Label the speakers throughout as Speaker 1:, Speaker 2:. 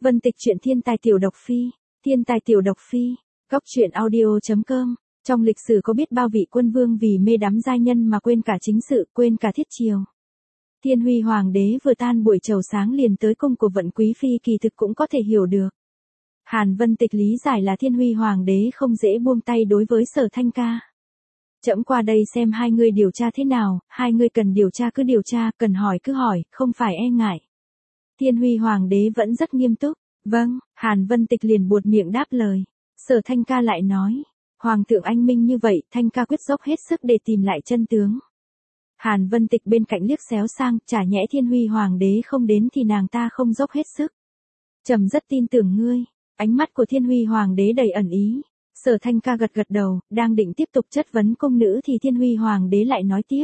Speaker 1: Vân Tịch truyện thiên tài tiểu độc phi, thiên tài tiểu độc phi, góc truyện audio.com. Trong lịch sử có biết bao vị quân vương vì mê đắm giai nhân mà quên cả chính sự, quên cả thiết triều. Thiên Huy Hoàng đế vừa tan buổi chầu sáng liền tới cung của Vận Quý phi kỳ thực cũng có thể hiểu được. Hàn Vân Tịch lý giải là Thiên Huy Hoàng đế không dễ buông tay đối với Sở Thanh Ca. Trẫm qua đây xem hai người điều tra thế nào, hai người cần điều tra cứ điều tra, cần hỏi cứ hỏi, không phải e ngại. Thiên Huy Hoàng đế vẫn rất nghiêm túc. Vâng, Hàn Vân Tịch liền buột miệng đáp lời. Sở Thanh Ca lại nói, Hoàng thượng anh minh như vậy, Thanh Ca quyết dốc hết sức để tìm lại chân tướng. Hàn Vân Tịch bên cạnh liếc xéo sang, chả nhẽ Thiên Huy Hoàng đế không đến thì nàng ta không dốc hết sức. Trầm rất tin tưởng ngươi. Ánh mắt của Thiên Huy Hoàng đế đầy ẩn ý. Sở Thanh Ca gật gật đầu, đang định tiếp tục chất vấn cung nữ thì Thiên Huy Hoàng đế lại nói tiếp.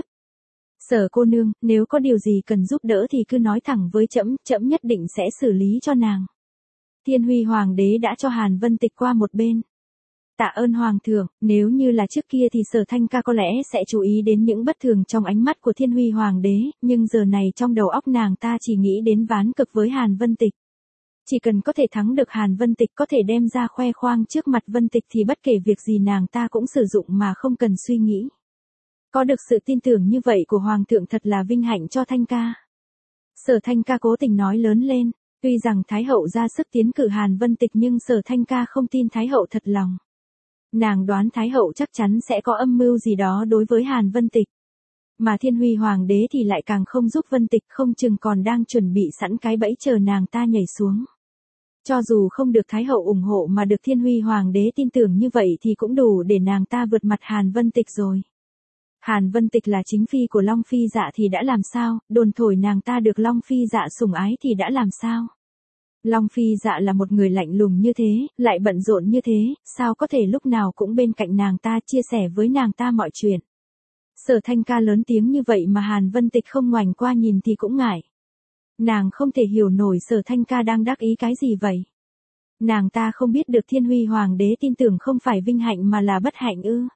Speaker 1: Sở cô nương, nếu có điều gì cần giúp đỡ thì cứ nói thẳng với trẫm, trẫm nhất định sẽ xử lý cho nàng. Thiên Huy Hoàng đế đã cho Hàn Vân Tịch qua một bên. Tạ ơn Hoàng thượng, nếu như là trước kia thì Sở Thanh Ca có lẽ sẽ chú ý đến những bất thường trong ánh mắt của Thiên Huy Hoàng đế, nhưng giờ này trong đầu óc nàng ta chỉ nghĩ đến ván cực với Hàn Vân Tịch. Chỉ cần có thể thắng được Hàn Vân Tịch, có thể đem ra khoe khoang trước mặt Vân Tịch thì bất kể việc gì nàng ta cũng sử dụng mà không cần suy nghĩ. Có được sự tin tưởng như vậy của Hoàng thượng thật là vinh hạnh cho Thanh Ca. Sở Thanh Ca cố tình nói lớn lên, tuy rằng Thái hậu ra sức tiến cử Hàn Vân Tịch nhưng Sở Thanh Ca không tin Thái hậu thật lòng. Nàng đoán Thái hậu chắc chắn sẽ có âm mưu gì đó đối với Hàn Vân Tịch. Mà Thiên Huy Hoàng đế thì lại càng không giúp Vân Tịch, không chừng còn đang chuẩn bị sẵn cái bẫy chờ nàng ta nhảy xuống. Cho dù không được Thái hậu ủng hộ mà được Thiên Huy Hoàng đế tin tưởng như vậy thì cũng đủ để nàng ta vượt mặt Hàn Vân Tịch rồi. Hàn Vân Tịch là chính phi của Long Phi Dạ thì đã làm sao, đồn thổi nàng ta được Long Phi Dạ sủng ái thì đã làm sao. Long Phi Dạ là một người lạnh lùng như thế, lại bận rộn như thế, sao có thể lúc nào cũng bên cạnh nàng ta chia sẻ với nàng ta mọi chuyện. Sở Thanh Ca lớn tiếng như vậy mà Hàn Vân Tịch không ngoảnh qua nhìn thì cũng ngại. Nàng không thể hiểu nổi Sở Thanh Ca đang đắc ý cái gì vậy. Nàng ta không biết được Thiên Huy Hoàng đế tin tưởng không phải vinh hạnh mà là bất hạnh ư.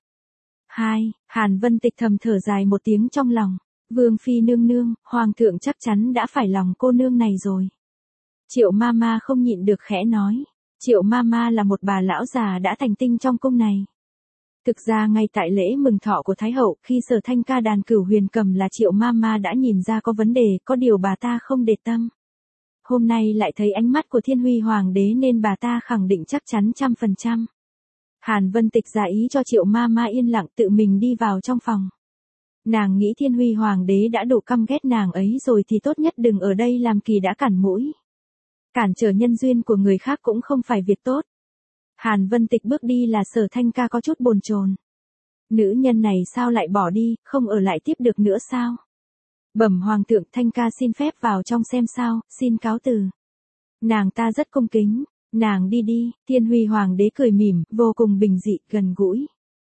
Speaker 1: Hàn Vân Tịch thầm thở dài một tiếng trong lòng. Vương phi nương nương, Hoàng thượng chắc chắn đã phải lòng cô nương này rồi. Triệu Mama không nhịn được khẽ nói. Triệu Mama là một bà lão già đã thành tinh trong cung này. Thực ra ngay tại lễ mừng thọ của Thái hậu, khi Sở Thanh Ca đàn cửu huyền cầm là Triệu Mama đã nhìn ra có vấn đề, có điều bà ta không để tâm. Hôm nay lại thấy ánh mắt của Thiên Huy Hoàng đế nên bà ta khẳng định chắc chắn 100%. Hàn Vân Tịch giả ý cho Triệu Mama yên lặng tự mình đi vào trong phòng. Nàng nghĩ Thiên Huy Hoàng đế đã đủ căm ghét nàng ấy rồi thì tốt nhất đừng ở đây làm kỳ đã cản mũi. Cản trở nhân duyên của người khác cũng không phải việc tốt. Hàn Vân Tịch bước đi là Sở Thanh Ca có chút bồn chồn. Nữ nhân này sao lại bỏ đi, không ở lại tiếp được nữa sao? Bẩm Hoàng thượng, Thanh Ca xin phép vào trong xem sao, xin cáo từ. Nàng ta rất cung kính, nàng đi đi. Thiên Huy Hoàng đế cười mỉm, vô cùng bình dị, gần gũi.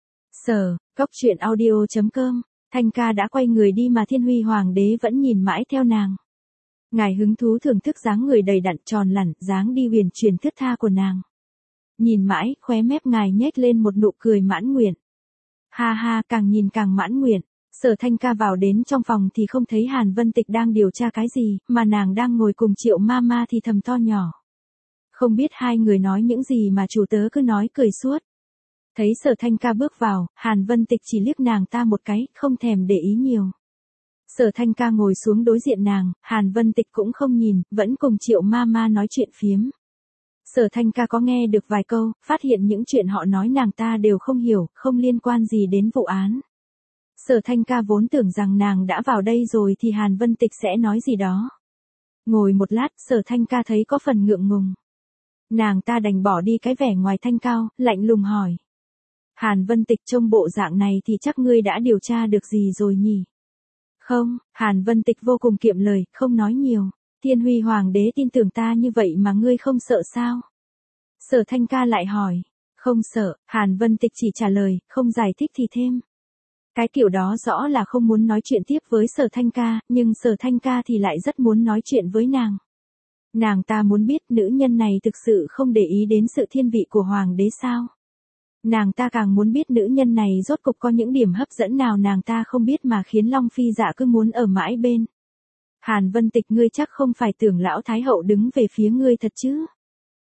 Speaker 1: Góc truyện audio.com. Thanh Ca đã quay người đi mà Thiên Huy Hoàng đế vẫn nhìn mãi theo nàng. Ngài hứng thú thưởng thức dáng người đầy đặn tròn lẳn, dáng đi huyền chuyển thướt tha của nàng. Nhìn mãi, khóe mép ngài nhếch lên một nụ cười mãn nguyện. Ha ha, càng nhìn càng mãn nguyện. Sở Thanh Ca vào đến trong phòng thì không thấy Hàn Vân Tịch đang điều tra cái gì, mà nàng đang ngồi cùng Triệu Mama thì thầm to nhỏ. Không biết hai người nói những gì mà chủ tớ cứ nói cười suốt. Thấy Sở Thanh Ca bước vào, Hàn Vân Tịch chỉ liếc nàng ta một cái, không thèm để ý nhiều. Sở Thanh Ca ngồi xuống đối diện nàng, Hàn Vân Tịch cũng không nhìn, vẫn cùng Triệu Mama nói chuyện phiếm. Sở Thanh Ca có nghe được vài câu, phát hiện những chuyện họ nói nàng ta đều không hiểu, không liên quan gì đến vụ án. Sở Thanh Ca vốn tưởng rằng nàng đã vào đây rồi thì Hàn Vân Tịch sẽ nói gì đó. Ngồi một lát, Sở Thanh Ca thấy có phần ngượng ngùng. Nàng ta đành bỏ đi cái vẻ ngoài thanh cao, lạnh lùng hỏi. Hàn Vân Tịch, trông bộ dạng này thì chắc ngươi đã điều tra được gì rồi nhỉ? Không, Hàn Vân Tịch vô cùng kiệm lời, không nói nhiều. Thiên Huy Hoàng đế tin tưởng ta như vậy mà ngươi không sợ sao? Sở Thanh Ca lại hỏi. Không sợ, Hàn Vân Tịch chỉ trả lời, không giải thích thì thêm. Cái kiểu đó rõ là không muốn nói chuyện tiếp với Sở Thanh Ca, nhưng Sở Thanh Ca thì lại rất muốn nói chuyện với nàng. Nàng ta muốn biết nữ nhân này thực sự không để ý đến sự thiên vị của Hoàng đế sao? Nàng ta càng muốn biết nữ nhân này rốt cục có những điểm hấp dẫn nào nàng ta không biết mà khiến Long Phi Dạ cứ muốn ở mãi bên. Hàn Vân Tịch, ngươi chắc không phải tưởng lão Thái hậu đứng về phía ngươi thật chứ?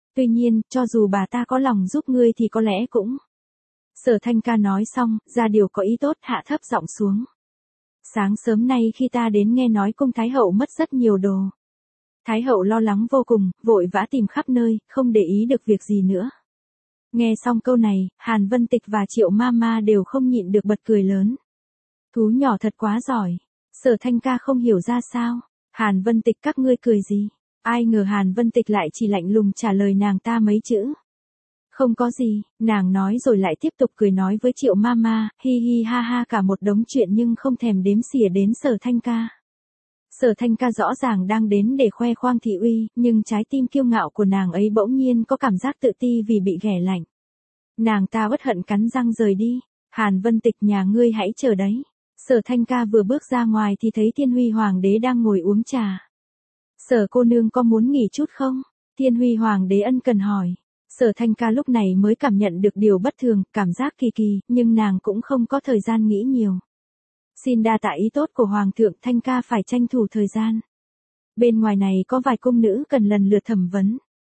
Speaker 1: Tuy nhiên, cho dù bà ta có lòng giúp ngươi thì có lẽ cũng. Sở Thanh Ca nói xong, ra điều có ý tốt, hạ thấp giọng xuống. Sáng sớm nay khi ta đến nghe nói cung Thái Hậu mất rất nhiều đồ. Thái Hậu lo lắng vô cùng, vội vã tìm khắp nơi, không để ý được việc gì nữa. Nghe xong câu này, Hàn Vân Tịch và Triệu Mama đều không nhịn được bật cười lớn. Thú nhỏ thật quá giỏi. Sở Thanh Ca không hiểu ra sao. Hàn Vân Tịch các ngươi cười gì? Ai ngờ Hàn Vân Tịch lại chỉ lạnh lùng trả lời nàng ta mấy chữ. Không có gì, nàng nói rồi lại tiếp tục cười nói với Triệu Mama, hi hi ha ha cả một đống chuyện nhưng không thèm đếm xỉa đến Sở Thanh Ca. Sở Thanh Ca rõ ràng đang đến để khoe khoang thị uy, nhưng trái tim kiêu ngạo của nàng ấy bỗng nhiên có cảm giác tự ti vì bị ghẻ lạnh. Nàng ta uất hận cắn răng rời đi. Hàn Vân Tịch nhà ngươi hãy chờ đấy. Sở Thanh Ca vừa bước ra ngoài thì thấy Thiên Huy Hoàng đế đang ngồi uống trà. Sở cô nương có muốn nghỉ chút không? Thiên Huy Hoàng đế ân cần hỏi. Sở Thanh Ca lúc này mới cảm nhận được điều bất thường, cảm giác kỳ kỳ, nhưng nàng cũng không có thời gian nghĩ nhiều. Xin đa tạ ý tốt của Hoàng thượng, Thanh Ca phải tranh thủ thời gian. Bên ngoài này có vài cung nữ cần lần lượt thẩm vấn.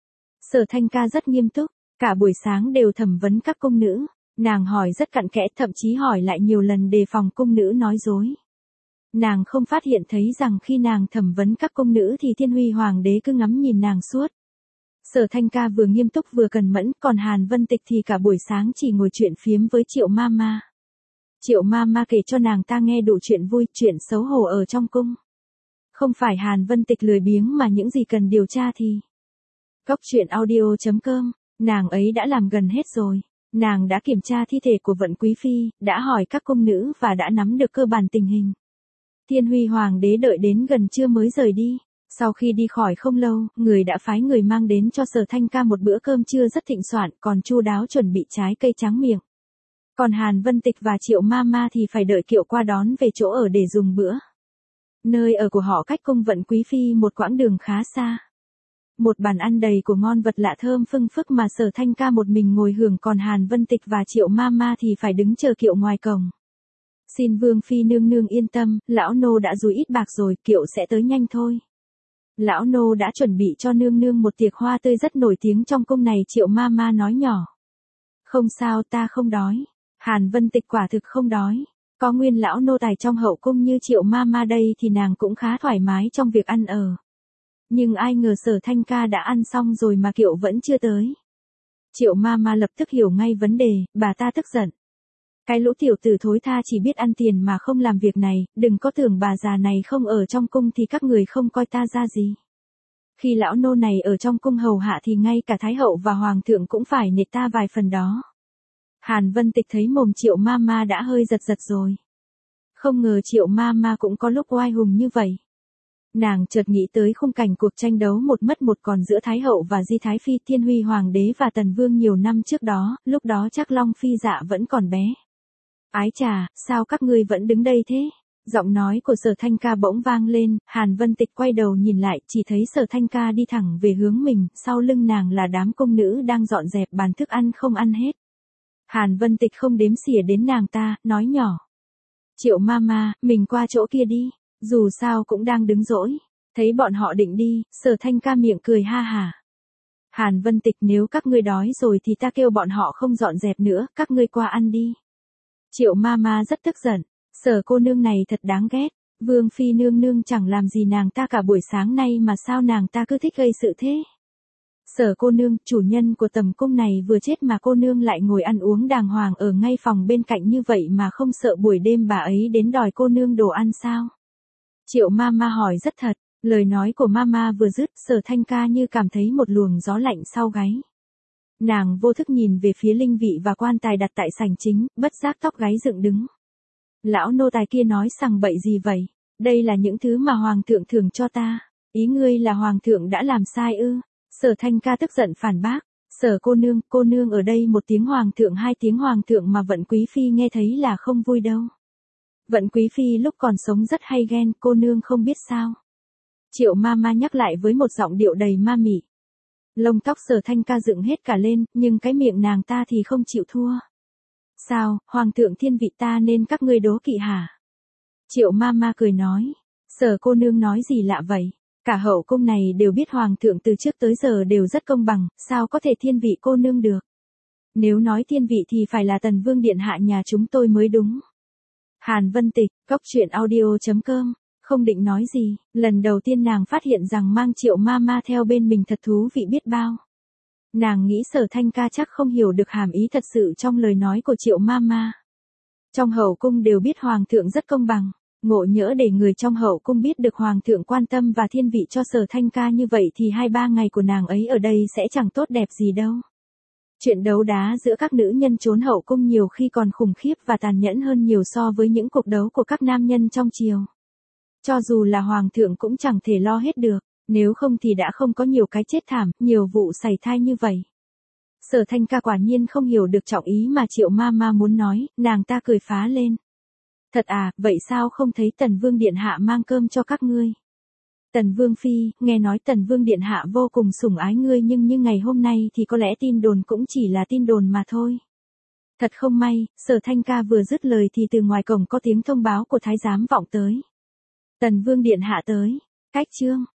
Speaker 1: Sở Thanh Ca rất nghiêm túc, cả buổi sáng đều thẩm vấn các cung nữ. Nàng hỏi rất cặn kẽ, thậm chí hỏi lại nhiều lần đề phòng cung nữ nói dối. Nàng không phát hiện thấy rằng khi nàng thẩm vấn các cung nữ thì Thiên Huy Hoàng đế cứ ngắm nhìn nàng suốt. Sở Thanh Ca vừa nghiêm túc vừa cần mẫn, còn Hàn Vân Tịch thì cả buổi sáng chỉ ngồi chuyện phiếm với Triệu Mama. Triệu Mama kể cho nàng ta nghe đủ chuyện vui, chuyện xấu hổ ở trong cung. Không phải Hàn Vân Tịch lười biếng mà những gì cần điều tra thì. Cóc truyện audio.com, nàng ấy đã làm gần hết rồi. Nàng đã kiểm tra thi thể của Vận Quý Phi, đã hỏi các cung nữ và đã nắm được cơ bản tình hình. Thiên Huy Hoàng đế đợi đến gần trưa mới rời đi. Sau khi đi khỏi không lâu, người đã phái người mang đến cho Sở Thanh Ca một bữa cơm trưa rất thịnh soạn, còn chu đáo chuẩn bị trái cây tráng miệng. Còn Hàn Vân Tịch và Triệu Mama thì phải đợi kiệu qua đón về chỗ ở để dùng bữa. Nơi ở của họ cách cung Vận Quý Phi một quãng đường khá xa. Một bàn ăn đầy của ngon vật lạ thơm phưng phức mà Sở Thanh Ca một mình ngồi hưởng, còn Hàn Vân Tịch và Triệu Mama thì phải đứng chờ kiệu ngoài cổng. Xin Vương Phi nương nương yên tâm, lão nô đã dùi ít bạc rồi, kiệu sẽ tới nhanh thôi. Lão nô đã chuẩn bị cho nương nương một tiệc hoa tươi rất nổi tiếng trong cung này, Triệu Mama nói nhỏ. Không sao, ta không đói. Hàn Vân Tịch quả thực không đói. Có nguyên lão nô tài trong hậu cung như Triệu Mama đây thì nàng cũng khá thoải mái trong việc ăn ở. Nhưng ai ngờ Sở Thanh Ca đã ăn xong rồi mà kiệu vẫn chưa tới. Triệu Mama lập tức hiểu ngay vấn đề, bà ta tức giận. Cái lũ tiểu tử thối tha chỉ biết ăn tiền mà không làm việc này, đừng có tưởng bà già này không ở trong cung thì các người không coi ta ra gì. Khi lão nô này ở trong cung hầu hạ thì ngay cả Thái Hậu và Hoàng thượng cũng phải nể ta vài phần đó. Hàn Vân Tịch thấy mồm Triệu Mama đã hơi giật giật rồi. Không ngờ Triệu Mama cũng có lúc oai hùng như vậy. Nàng chợt nghĩ tới khung cảnh cuộc tranh đấu một mất một còn giữa Thái Hậu và Di Thái Phi, Thiên Huy Hoàng đế và Tần Vương nhiều năm trước đó, lúc đó chắc Long Phi Dạ vẫn còn bé. Ái chà, sao các ngươi vẫn đứng đây thế? Giọng nói của Sở Thanh Ca bỗng vang lên, Hàn Vân Tịch quay đầu nhìn lại, chỉ thấy Sở Thanh Ca đi thẳng về hướng mình, sau lưng nàng là đám cung nữ đang dọn dẹp bàn thức ăn không ăn hết. Hàn Vân Tịch không đếm xỉa đến nàng ta, nói nhỏ. Triệu Mama, mình qua chỗ kia đi, dù sao cũng đang đứng dỗi. Thấy bọn họ định đi, Sở Thanh Ca miệng cười ha hả. Hàn Vân Tịch, nếu các ngươi đói rồi thì ta kêu bọn họ không dọn dẹp nữa, các ngươi qua ăn đi. Triệu Mama rất tức giận, Sở cô nương này thật đáng ghét, Vương Phi nương nương chẳng làm gì nàng ta cả buổi sáng nay mà sao nàng ta cứ thích gây sự thế. Sở cô nương, chủ nhân của tầm cung này vừa chết mà cô nương lại ngồi ăn uống đàng hoàng ở ngay phòng bên cạnh như vậy mà không sợ buổi đêm bà ấy đến đòi cô nương đồ ăn sao? Triệu Mama hỏi rất thật, lời nói của Mama vừa dứt, Sở Thanh Ca như cảm thấy một luồng gió lạnh sau gáy. Nàng vô thức nhìn về phía linh vị và quan tài đặt tại sảnh chính, bất giác tóc gáy dựng đứng. Lão nô tài kia nói sằng bậy gì vậy? Đây là những thứ mà Hoàng thượng thưởng cho ta. Ý ngươi là Hoàng thượng đã làm sai ư? Sở Thanh Ca tức giận phản bác. Sở cô nương ở đây một tiếng Hoàng thượng hai tiếng Hoàng thượng mà Vận Quý Phi nghe thấy là không vui đâu. Vận Quý Phi lúc còn sống rất hay ghen, cô nương không biết sao. Triệu Mama nhắc lại với một giọng điệu đầy ma mị. Lông tóc Sở Thanh Ca dựng hết cả lên, nhưng cái miệng nàng ta thì không chịu thua. Sao, Hoàng thượng thiên vị ta nên các ngươi đố kỵ hả? Triệu Mama cười nói. Sở cô nương nói gì lạ vậy? Cả hậu cung này đều biết hoàng thượng từ trước tới giờ đều rất công bằng, sao có thể thiên vị cô nương được. Nếu nói thiên vị thì phải là Tần Vương điện hạ nhà chúng tôi mới đúng. Hàn Vân Tịch, Cốc Truyện Audio.com, không định nói gì, lần đầu tiên nàng phát hiện rằng mang Triệu Mama theo bên mình thật thú vị biết bao. Nàng nghĩ Sở Thanh Ca chắc không hiểu được hàm ý thật sự trong lời nói của Triệu Mama. Trong hậu cung đều biết hoàng thượng rất công bằng, ngộ nhỡ để người trong hậu cung biết được hoàng thượng quan tâm và thiên vị cho Sở Thanh Ca như vậy thì 2-3 ngày của nàng ấy ở đây sẽ chẳng tốt đẹp gì đâu. Chuyện đấu đá giữa các nữ nhân trốn hậu cung nhiều khi còn khủng khiếp và tàn nhẫn hơn nhiều so với những cuộc đấu của các nam nhân trong triều. Cho dù là hoàng thượng cũng chẳng thể lo hết được, nếu không thì đã không có nhiều cái chết thảm, nhiều vụ sảy thai như vậy. Sở Thanh Ca quả nhiên không hiểu được trọng ý mà Triệu Mama muốn nói, nàng ta cười phá lên. Thật à, vậy sao không thấy Tần Vương điện hạ mang cơm cho các ngươi? Tần Vương phi, nghe nói Tần Vương điện hạ vô cùng sủng ái ngươi nhưng như ngày hôm nay thì có lẽ tin đồn cũng chỉ là tin đồn mà thôi. Thật không may, Sở Thanh Ca vừa dứt lời thì từ ngoài cổng có tiếng thông báo của thái giám vọng tới. Tần Vương điện hạ tới. Cách chương